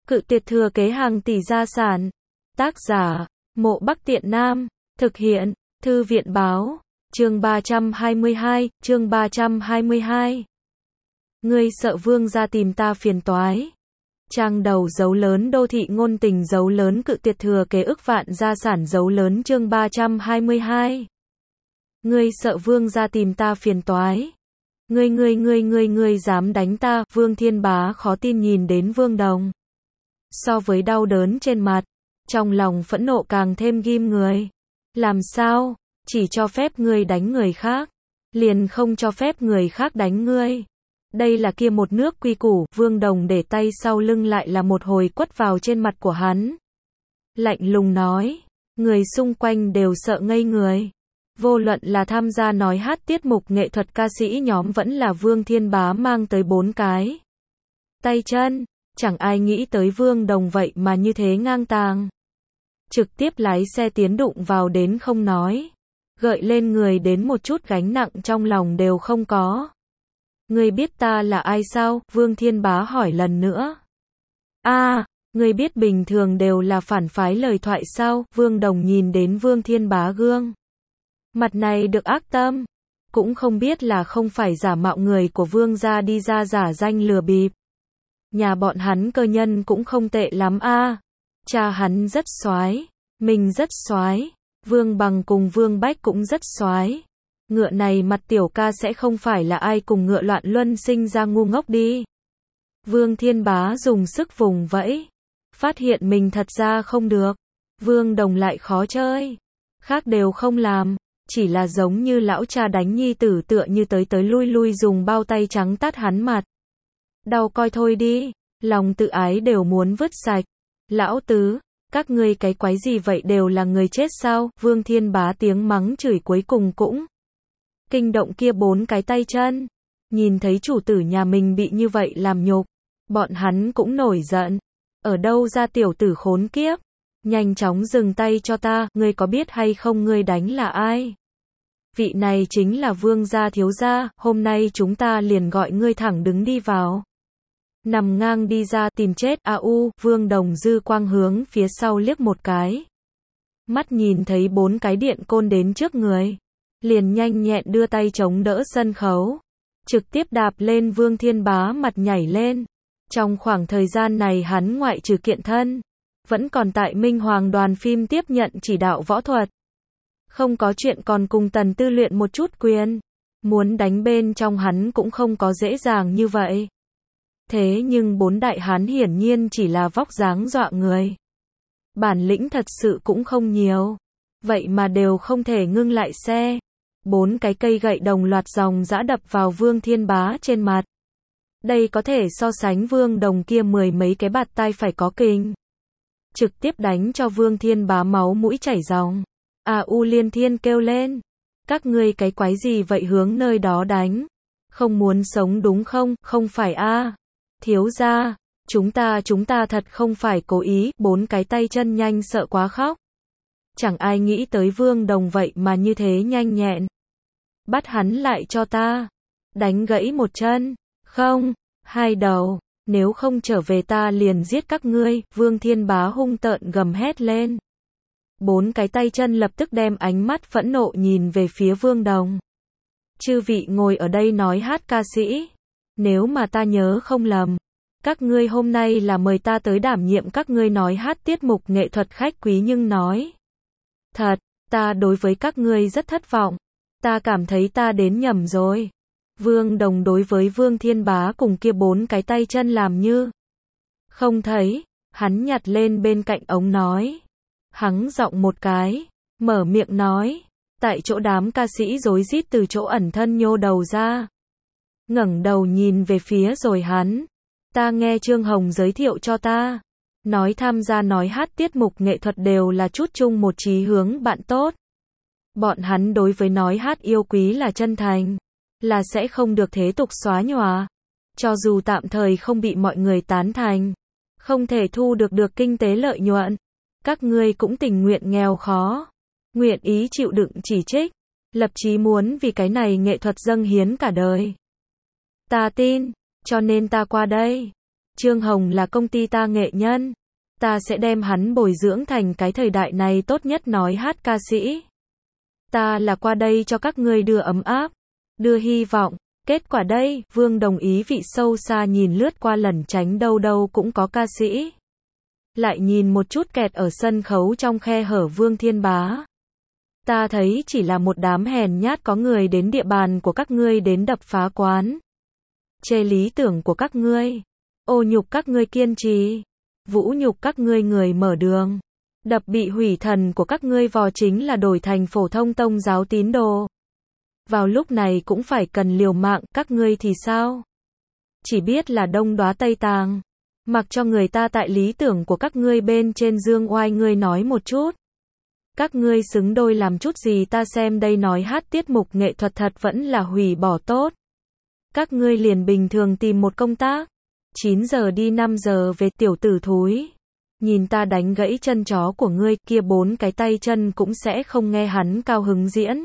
Cự tuyệt thừa kế hàng tỷ gia sản. Tác giả, Mộ Bắc Tiện Nam. Thực hiện, Thư viện báo. Chương 322, chương 322. Ngươi sợ vương gia tìm ta phiền toái. Trang đầu dấu lớn đô thị ngôn tình dấu lớn cự tuyệt thừa kế ức vạn gia sản dấu lớn chương 322. Ngươi sợ vương gia tìm ta phiền toái. Ngươi dám đánh ta, Vương Thiên Bá khó tin nhìn đến Vương Đồng. So với đau đớn trên mặt, trong lòng phẫn nộ càng thêm ghim người. Làm sao, chỉ cho phép ngươi đánh người khác, liền không cho phép người khác đánh ngươi. Đây là kia một nước quy củ, Vương Đồng để tay sau lưng lại là một hồi quất vào trên mặt của hắn. Lạnh lùng nói, người xung quanh đều sợ ngây người. Vô luận là tham gia nói hát tiết mục nghệ thuật ca sĩ nhóm vẫn là Vương Thiên Bá mang tới 4 cái tay chân, chẳng ai nghĩ tới Vương Đồng vậy mà như thế ngang tàng. Trực tiếp lái xe tiến đụng vào đến không nói, gợi lên người đến một chút gánh nặng trong lòng đều không có. Ngươi biết ta là ai sao? Vương Thiên Bá hỏi lần nữa. Ngươi biết bình thường đều là phản phái lời thoại sao? Vương Đồng nhìn đến Vương Thiên Bá gương mặt này được ác tâm, cũng không biết là không phải giả mạo người của Vương gia đi ra giả danh lừa bịp. Nhà bọn hắn cơ nhân cũng không tệ lắm cha hắn rất soái, mình rất soái, Vương Bằng cùng Vương Bách cũng rất soái. Ngựa này mặt tiểu ca sẽ không phải là ai cùng ngựa loạn luân sinh ra ngu ngốc đi. Vương Thiên Bá dùng sức vùng vẫy, phát hiện mình thật ra không được. Vương Đồng lại khó chơi, khác đều không làm, chỉ là giống như lão cha đánh nhi tử tựa như tới tới lui lui dùng bao tay trắng tát hắn mặt. Đau coi thôi đi, lòng tự ái đều muốn vứt sạch. Lão tứ, các ngươi cái quái gì vậy, đều là người chết sao? Vương Thiên Bá tiếng mắng chửi cuối cùng cũng kinh động kia 4 cái tay chân. Nhìn thấy chủ tử nhà mình bị như vậy làm nhục, bọn hắn cũng nổi giận. Ở đâu ra tiểu tử khốn kiếp? Nhanh chóng dừng tay cho ta, ngươi có biết hay không ngươi đánh là ai? Vị này chính là Vương gia thiếu gia, hôm nay chúng ta liền gọi ngươi thẳng đứng đi vào. Nằm ngang đi ra tìm chết. Vương Đồng dư quang hướng phía sau liếc một cái. Mắt nhìn thấy 4 cái điện côn đến trước người, liền nhanh nhẹn đưa tay chống đỡ sân khấu, trực tiếp đạp lên Vương Thiên Bá mặt nhảy lên. Trong khoảng thời gian này hắn ngoại trừ kiện thân, vẫn còn tại Minh Hoàng đoàn phim tiếp nhận chỉ đạo võ thuật. Không có chuyện còn cùng Tần Tư luyện một chút quyền. Muốn đánh bên trong hắn cũng không có dễ dàng như vậy. Thế nhưng 4 đại hán hiển nhiên chỉ là vóc dáng dọa người. Bản lĩnh thật sự cũng không nhiều. Vậy mà đều không thể ngưng lại xe. 4 cái cây gậy đồng loạt dòng dã đập vào Vương Thiên Bá trên mặt. Đây có thể so sánh Vương Đồng kia 10 mấy cái bạt tai phải có kình. Trực tiếp đánh cho Vương Thiên Bá máu mũi chảy ròng. Liên Thiên kêu lên. Các ngươi cái quái gì vậy, hướng nơi đó đánh. Không muốn sống đúng không? Không phải thiếu gia, chúng ta thật không phải cố ý. 4 cái tay chân nhanh sợ quá khóc. Chẳng ai nghĩ tới Vương Đồng vậy mà như thế nhanh nhẹn. Bắt hắn lại cho ta. Đánh gãy một chân. Không, 2 đầu. Nếu không trở về ta liền giết các ngươi. Vương Thiên Bá hung tợn gầm hét lên. 4 cái tay chân lập tức đem ánh mắt phẫn nộ nhìn về phía Vương Đồng. Chư vị ngồi ở đây nói hát ca sĩ. Nếu mà ta nhớ không lầm, các ngươi hôm nay là mời ta tới đảm nhiệm các ngươi nói hát tiết mục nghệ thuật khách quý, nhưng nói thật, ta đối với các ngươi rất thất vọng. Ta cảm thấy ta đến nhầm rồi. Vương Đồng đối với Vương Thiên Bá cùng kia 4 cái tay chân làm như không thấy. Hắn nhặt lên bên cạnh ống nói. Hắng giọng một cái, mở miệng nói. Tại chỗ đám ca sĩ rối rít từ chỗ ẩn thân nhô đầu ra. Ngẩng đầu nhìn về phía rồi hắn. Ta nghe Trương Hồng giới thiệu cho ta. Nói tham gia nói hát tiết mục nghệ thuật đều là chút chung một chí hướng bạn tốt. Bọn hắn đối với nói hát yêu quý là chân thành. Là sẽ không được thế tục xóa nhòa. Cho dù tạm thời không bị mọi người tán thành. Không thể thu được kinh tế lợi nhuận. Các ngươi cũng tình nguyện nghèo khó. Nguyện ý chịu đựng chỉ trích. Lập chí muốn vì cái này nghệ thuật dâng hiến cả đời. Ta tin. Cho nên ta qua đây. Trương Hồng là công ty ta nghệ nhân. Ta sẽ đem hắn bồi dưỡng thành cái thời đại này tốt nhất nói hát ca sĩ. Ta là qua đây cho các ngươi đưa ấm áp, đưa hy vọng. Kết quả đây, Vương đồng ý vị sâu xa nhìn lướt qua lẩn tránh đâu đâu cũng có ca sĩ. Lại nhìn một chút kẹt ở sân khấu trong khe hở Vương Thiên Bá. Ta thấy chỉ là một đám hèn nhát có người đến địa bàn của các ngươi đến đập phá quán. Chê lý tưởng của các ngươi. Ô nhục các ngươi kiên trì. Vũ nhục các ngươi người mở đường. Đập bị hủy thần của các ngươi vò chính là đổi thành phổ thông tông giáo tín đồ. Vào lúc này cũng phải cần liều mạng, các ngươi thì sao? Chỉ biết là đông đóa Tây Tàng. Mặc cho người ta tại lý tưởng của các ngươi bên trên dương oai ngươi nói một chút. Các ngươi xứng đôi làm chút gì ta xem đây nói hát tiết mục nghệ thuật thật vẫn là hủy bỏ tốt. Các ngươi liền bình thường tìm một công tác. 9 giờ đi 5 giờ về tiểu tử thúi. Nhìn ta đánh gãy chân chó của ngươi kia 4 cái tay chân cũng sẽ không nghe hắn cao hứng diễn.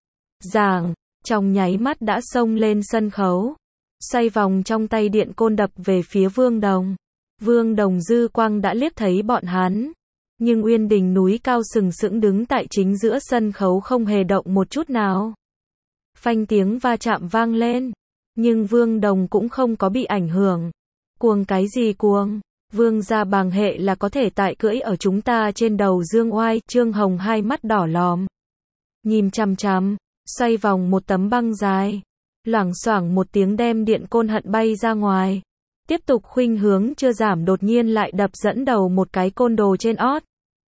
Giảng, trong nháy mắt đã xông lên sân khấu. Xoay vòng trong tay điện côn đập về phía Vương Đồng. Vương Đồng dư quang đã liếc thấy bọn hắn. Nhưng Uyên Đình núi cao sừng sững đứng tại chính giữa sân khấu không hề động một chút nào. Phanh tiếng va chạm vang lên. Nhưng Vương Đồng cũng không có bị ảnh hưởng. Cuồng cái gì cuồng? Vương gia bàng hệ là có thể tại cưỡi ở chúng ta trên đầu dương oai. Trương Hồng hai mắt đỏ lòm. Nhìn chằm chằm. Xoay vòng một tấm băng dài. Loảng xoảng một tiếng đem điện côn hận bay ra ngoài. Tiếp tục khuynh hướng chưa giảm đột nhiên lại đập dẫn đầu một cái côn đồ trên ót.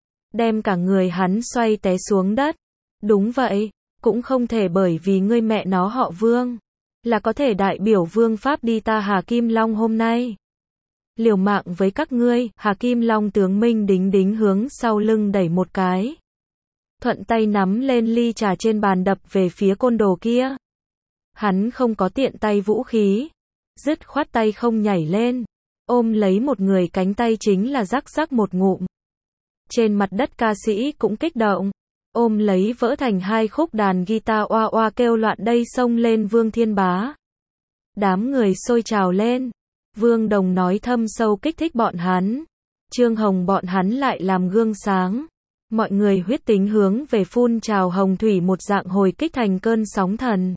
Đem cả người hắn xoay té xuống đất. Đúng vậy, cũng không thể bởi vì ngươi mẹ nó họ Vương. Là có thể đại biểu Vương Pháp đi ta Hà Kim Long hôm nay. Liều mạng với các ngươi, Hà Kim Long tướng Minh Đính Đính hướng sau lưng đẩy một cái. Thuận tay nắm lên ly trà trên bàn đập về phía côn đồ kia. Hắn không có tiện tay vũ khí. Dứt khoát tay không nhảy lên. Ôm lấy một người cánh tay chính là rắc rắc một ngụm. Trên mặt đất ca sĩ cũng kích động. Ôm lấy vỡ thành hai khúc đàn guitar oa oa kêu loạn đây xông lên Vương Thiên Bá. Đám người sôi trào lên. Vương Đồng nói thâm sâu kích thích bọn hắn. Trương Hồng bọn hắn lại làm gương sáng. Mọi người huyết tính hướng về phun trào hồng thủy một dạng hồi kích thành cơn sóng thần.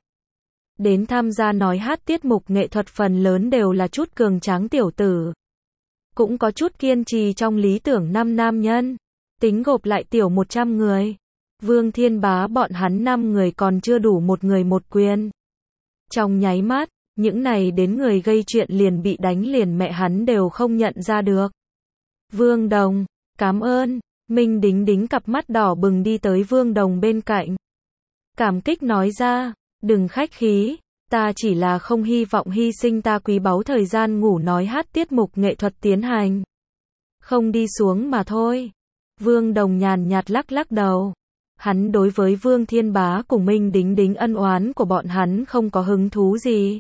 Đến tham gia nói hát tiết mục nghệ thuật phần lớn đều là chút cường tráng tiểu tử. Cũng có chút kiên trì trong lý tưởng 5 nam nhân. Tính gộp lại tiểu 100 người. Vương Thiên Bá bọn hắn 5 người còn chưa đủ một người một quyền. Trong nháy mắt, những này đến người gây chuyện liền bị đánh liền mẹ hắn đều không nhận ra được. Vương Đồng, cảm ơn. Minh Đính Đính cặp mắt đỏ bừng đi tới Vương Đồng bên cạnh. Cảm kích nói ra, đừng khách khí, ta chỉ là không hy vọng hy sinh ta quý báu thời gian ngủ nói hát tiết mục nghệ thuật tiến hành. Không đi xuống mà thôi. Vương Đồng nhàn nhạt lắc lắc đầu. Hắn đối với Vương Thiên Bá cùng Minh Đính Đính ân oán của bọn hắn không có hứng thú gì.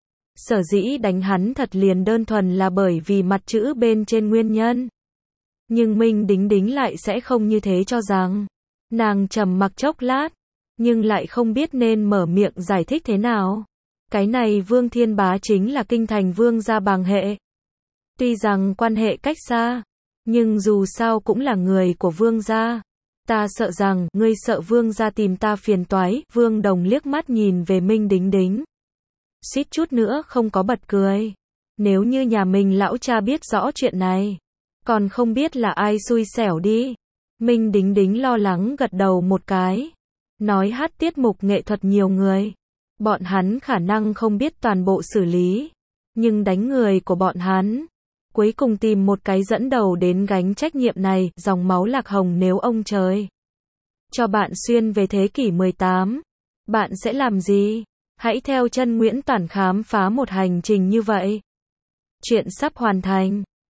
Sở dĩ đánh hắn thật liền đơn thuần là bởi vì mặt chữ bên trên nguyên nhân. Nhưng Minh Đính Đính lại sẽ không như thế cho rằng. Nàng trầm mặc chốc lát, nhưng lại không biết nên mở miệng giải thích thế nào. Cái này Vương Thiên Bá chính là kinh thành Vương gia bàng hệ. Tuy rằng quan hệ cách xa, nhưng dù sao cũng là người của Vương gia. Ta sợ rằng, ngươi sợ Vương gia tìm ta phiền toái. Vương Đồng liếc mắt nhìn về Minh Đính Đính. Suýt chút nữa không có bật cười. Nếu như nhà mình lão cha biết rõ chuyện này, còn không biết là ai xui xẻo đi. Minh Đính Đính lo lắng gật đầu một cái. Nói hát tiết mục nghệ thuật nhiều người. Bọn hắn khả năng không biết toàn bộ xử lý. Nhưng đánh người của bọn hắn. Cuối cùng tìm một cái dẫn đầu đến gánh trách nhiệm này. Dòng máu lạc hồng nếu ông trời cho bạn xuyên về thế kỷ 18. Bạn sẽ làm gì? Hãy theo chân Nguyễn Toản khám phá một hành trình như vậy. Chuyện sắp hoàn thành.